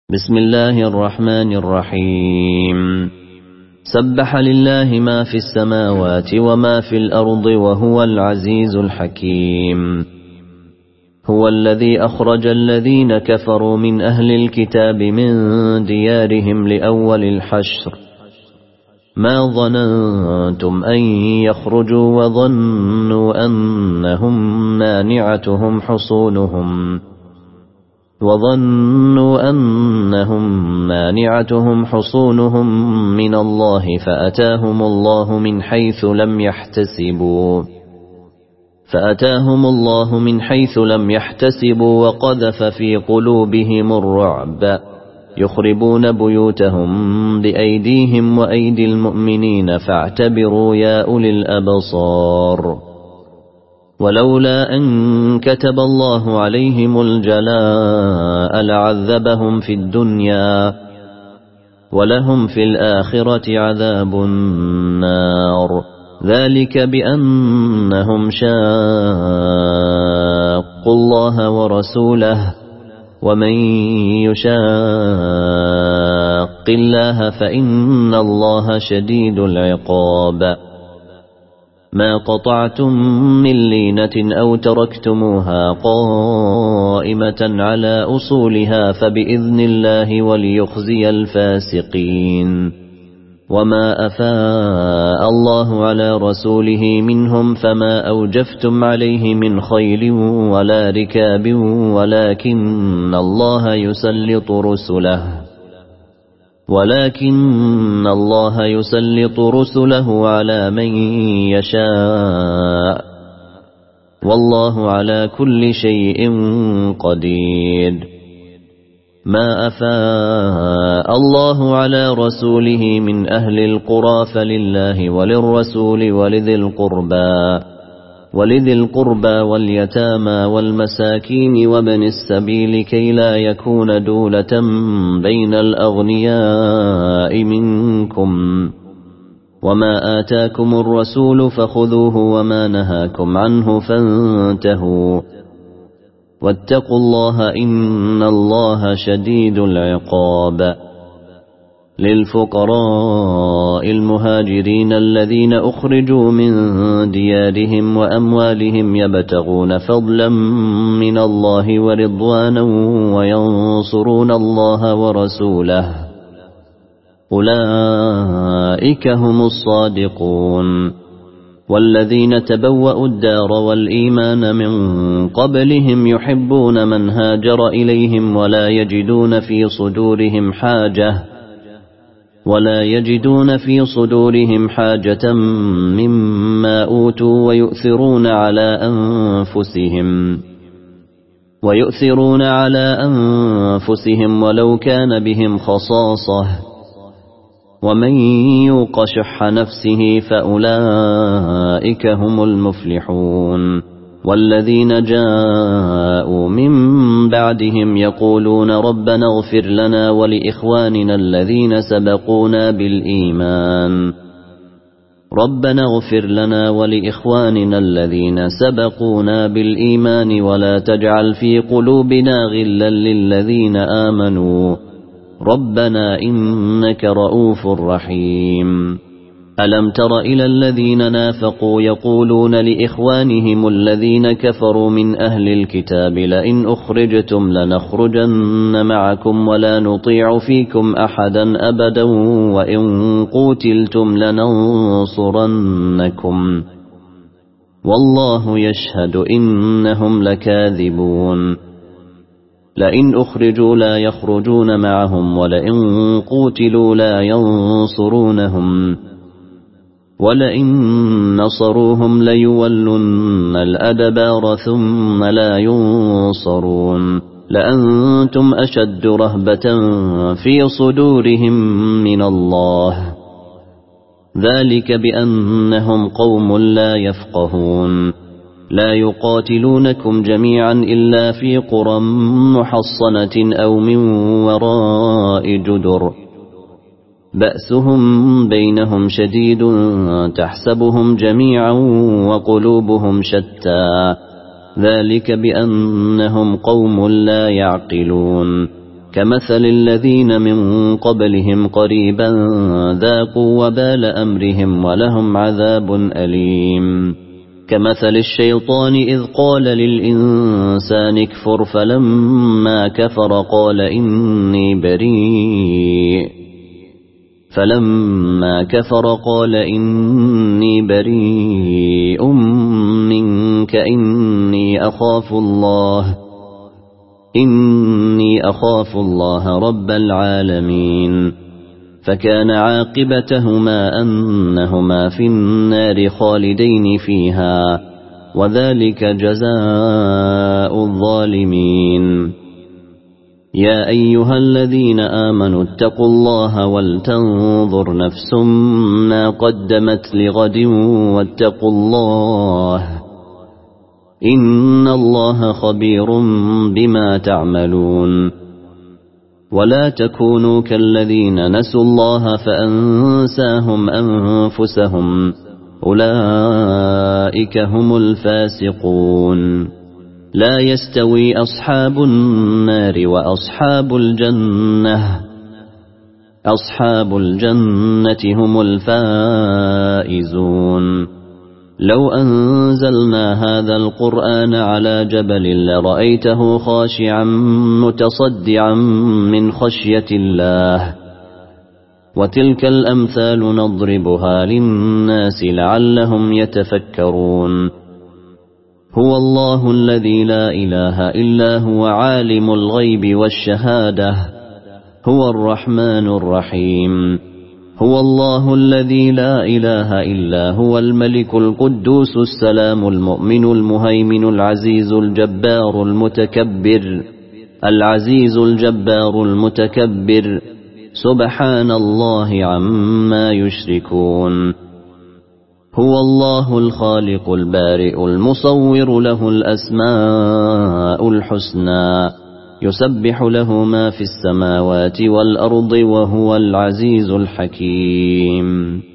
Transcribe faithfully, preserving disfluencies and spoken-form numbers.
بسم الله الرحمن الرحيم سبح لله ما في السماوات وما في الأرض وهو العزيز الحكيم. هو الذي أخرج الذين كفروا من أهل الكتاب من ديارهم لأول الحشر ما ظننتم أن يخرجوا وظنوا أنهم مانعتهم حصونهم وظنوا أنهم مانعتهم حصونهم من الله فأتاهم الله من حيث لم يحتسبوا فأتاهم الله من حيث لم يحتسبوا وقذف في قلوبهم الرعب يخربون بيوتهم بأيديهم وأيدي المؤمنين فاعتبروا يا أولي الأبصار. ولولا أن كتب الله عليهم الجلاء لعذبهم في الدنيا ولهم في الآخرة عذاب النار ذلك بأنهم شاقوا الله ورسوله ومن يشاق الله فإن الله شديد العقاب. ما قطعتم من لينة أو تركتموها قائمة على أصولها فبإذن الله وليخزي الفاسقين. وما أفاء الله على رسوله منهم فما أوجفتم عليه من خيل ولا ركاب ولكن الله يسلط رسله ولكن الله يسلط رسله على من يشاء والله على كل شيء قدير. ما أفاء الله على رسوله من أهل القرى فلله وللرسول ولذي القربى ولذي القربى واليتامى والمساكين وابن السبيل كي لا يكون دولة بين الأغنياء منكم. وما آتاكم الرسول فخذوه وما نهاكم عنه فانتهوا واتقوا الله إن الله شديد العقاب. للفقراء المهاجرين الذين أخرجوا من ديارهم وأموالهم يبتغون فضلا من الله ورضوانا وينصرون الله ورسوله أولئك هم الصادقون. والذين تبوأوا الدار والإيمان من قبلهم يحبون من هاجر إليهم ولا يجدون في صدورهم حاجة ولا يجدون في صدورهم حاجة مما أوتوا ويؤثرون على أنفسهم ويؤثرون على أنفسهم ولو كان بهم خصاصة ومن يوق شح نفسه فأولئك هم المفلحون. والذين جاءوا من بعدهم يقولون ربنا اغفر لنا ولإخواننا الذين سبقونا بالإيمان ربنا اغفر لنا ولإخواننا الذين سبقونا بالإيمان ولا تجعل في قلوبنا غلا للذين آمنوا ربنا إنك رؤوف رحيم. ألم تر إلى الذين نافقوا يقولون لإخوانهم الذين كفروا من أهل الكتاب لئن أخرجتم لنخرجن معكم ولا نطيع فيكم أحدا أبدا وإن قوتلتم لننصرنكم والله يشهد إنهم لكاذبون. لئن أخرجوا لا يخرجون معهم ولئن قوتلوا لا ينصرونهم ولئن نصروهم ليولن الأدبار ثم لا ينصرون لأنتم أشد رهبة في صدورهم من الله ذلك بأنهم قوم لا يفقهون. لا يقاتلونكم جميعا إلا في قرى محصنة أو من وراء جدر بأسهم بينهم شديد تحسبهم جميعا وقلوبهم شتى ذلك بأنهم قوم لا يعقلون. كمثل الذين من قبلهم قريبا ذاقوا وبال أمرهم ولهم عذاب أليم كمثل الشيطان إذ قال للإنسان اكفر فلما كفر قال إني بريء فلما كفر قال إني بريء منك إني أخاف الله إني أخاف الله رب العالمين فكان عاقبتهما أنهما في النار خالدين فيها وذلك جزاء الظالمين يا أيها الذين آمنوا اتقوا الله ولتنظر نفس ما قدمت لغد واتقوا الله إن الله خبير بما تعملون ولا تكونوا كالذين نسوا الله فأنساهم أنفسهم أولئك هم الفاسقون لا يستوي أصحاب النار وأصحاب الجنة أصحاب الجنة هم الفائزون لو أنزلنا هذا القرآن على جبل لرأيته خاشعا متصدعا من خشية الله وتلك الأمثال نضربها للناس لعلهم يتفكرون هو الله الذي لا إله إلا هو عالم الغيب والشهادة هو الرحمن الرحيم هو الله الذي لا إله إلا هو الملك القدوس السلام المؤمن المهيمن العزيز الجبار المتكبر العزيز الجبار المتكبر سبحان الله عما يشركون هو الله الخالق البارئ المصور له الأسماء الحسنى يسبح له ما في السماوات والأرض وهو العزيز الحكيم